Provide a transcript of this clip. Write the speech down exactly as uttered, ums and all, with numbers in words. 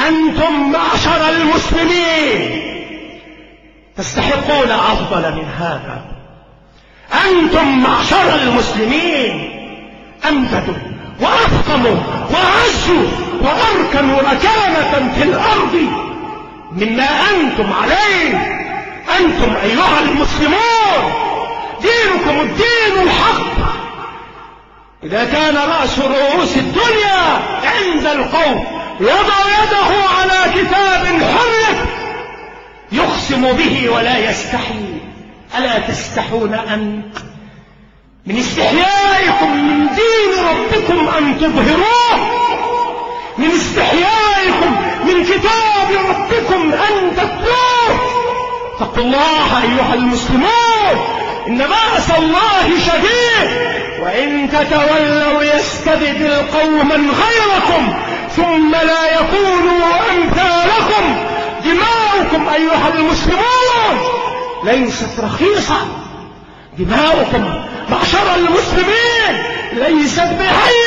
أنتم معشر المسلمين تستحقون أفضل من هذا. أنتم معشر المسلمين أمجدوا وأفقموا وأعزوا وأركنوا مكانة في الأرض مما أنتم عليه. أنتم أيها المسلمون دينكم الدين الحق. إذا كان رأس رؤوس الدنيا عند القوم يضع يده على كتاب حرف يقسم به ولا يستحي، ألا تستحون أنت من استحيائكم من دين ربكم أن تظهروه؟ من استحيائكم من كتاب ربكم أن تتلوه؟ اتقوا الله أيها المسلمون، إن بأس الله شديد، وإن تتولوا يستبدل قوما غيركم ثم لا يكونوا أمثالكم. دماؤكم أيها المسلمون ليست رخيصة، دماؤكم معشر المسلمين ليست بهينة.